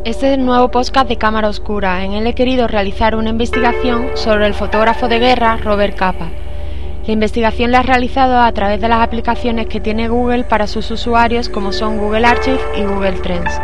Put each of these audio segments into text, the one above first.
Este es el nuevo podcast de Cámara Oscura. En él he querido realizar una investigación sobre el fotógrafo de guerra Robert Capa. La investigación la he realizado a través de las aplicaciones que tiene Google para sus usuarios, como son Google Archive y Google Trends.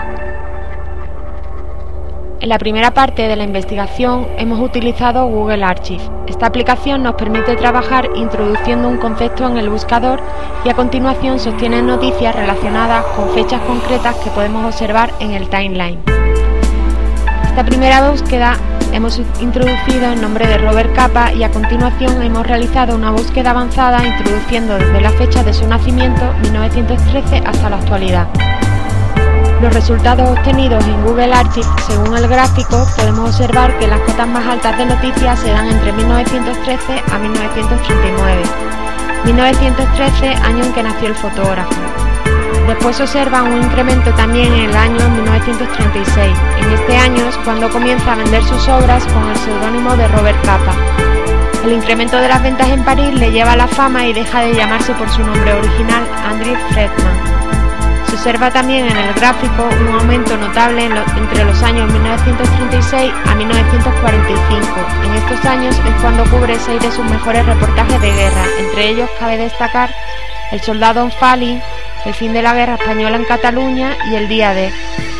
En la primera parte de la investigación hemos utilizado Google Archive. Esta aplicación nos permite trabajar introduciendo un concepto en el buscador y a continuación sostiene noticias relacionadas con fechas concretas que podemos observar en el timeline. Esta primera búsqueda hemos introducido el nombre de Robert Capa y a continuación hemos realizado una búsqueda avanzada introduciendo desde la fecha de su nacimiento, 1913, hasta la actualidad. Los resultados obtenidos en Google Archive, según el gráfico, podemos observar que las cotas más altas de noticias se dan entre 1913 a 1939. 1913, año en que nació el fotógrafo. Después se observa un incremento también en el año 1936. En este año es cuando comienza a vender sus obras con el seudónimo de Robert Capa. El incremento de las ventas en París le lleva a la fama y deja de llamarse por su nombre original, Andrew Friedman. Se observa también en el gráfico un aumento notable entre los años 1936 a 1945. En estos años es cuando cubre 6 de sus mejores reportajes de guerra. Entre ellos cabe destacar El soldado en Falling, El fin de la guerra española en Cataluña y El día D.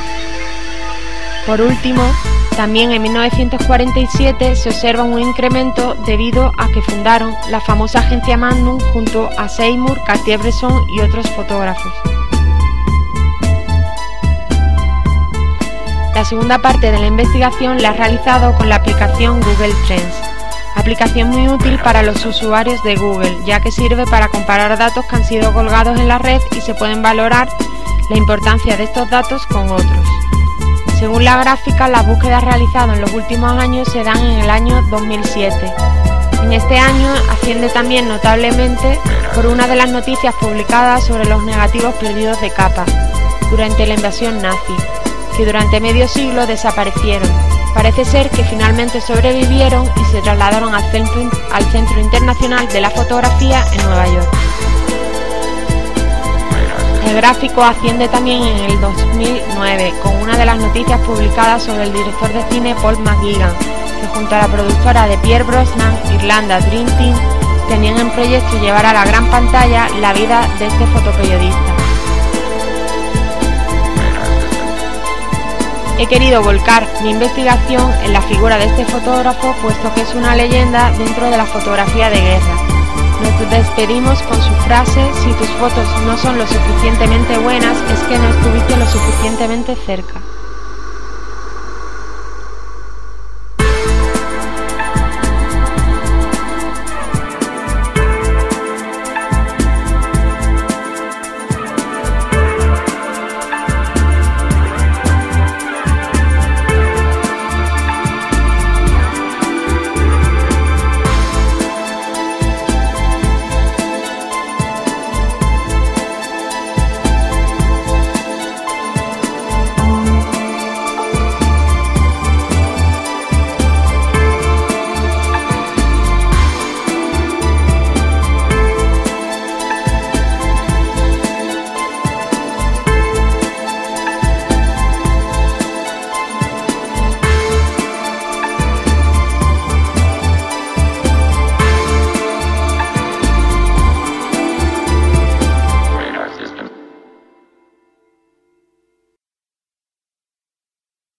Por último, también en 1947 se observa un incremento debido a que fundaron la famosa agencia Magnum junto a Seymour, Cartier-Bresson y otros fotógrafos. La segunda parte de la investigación la he realizado con la aplicación Google Trends, aplicación muy útil para los usuarios de Google, ya que sirve para comparar datos que han sido colgados en la red y se pueden valorar la importancia de estos datos con otros. Según la gráfica, las búsquedas realizadas en los últimos años se dan en el año 2007. En este año asciende también notablemente por una de las noticias publicadas sobre los negativos perdidos de Capa durante la invasión nazi, que durante medio siglo desaparecieron. Parece ser que finalmente sobrevivieron y se trasladaron al Centro Internacional de la Fotografía en Nueva York. El gráfico asciende también en el 2009 con una de las noticias publicadas sobre el director de cine Paul McGuigan, que junto a la productora de Pierce Brosnan, Irlanda Dream Team, tenían en proyecto llevar a la gran pantalla la vida de este fotoperiodista. He querido volcar mi investigación en la figura de este fotógrafo, puesto que es una leyenda dentro de la fotografía de guerra. Nos despedimos con su frase: si tus fotos no son lo suficientemente buenas, es que no estuviste lo suficientemente cerca.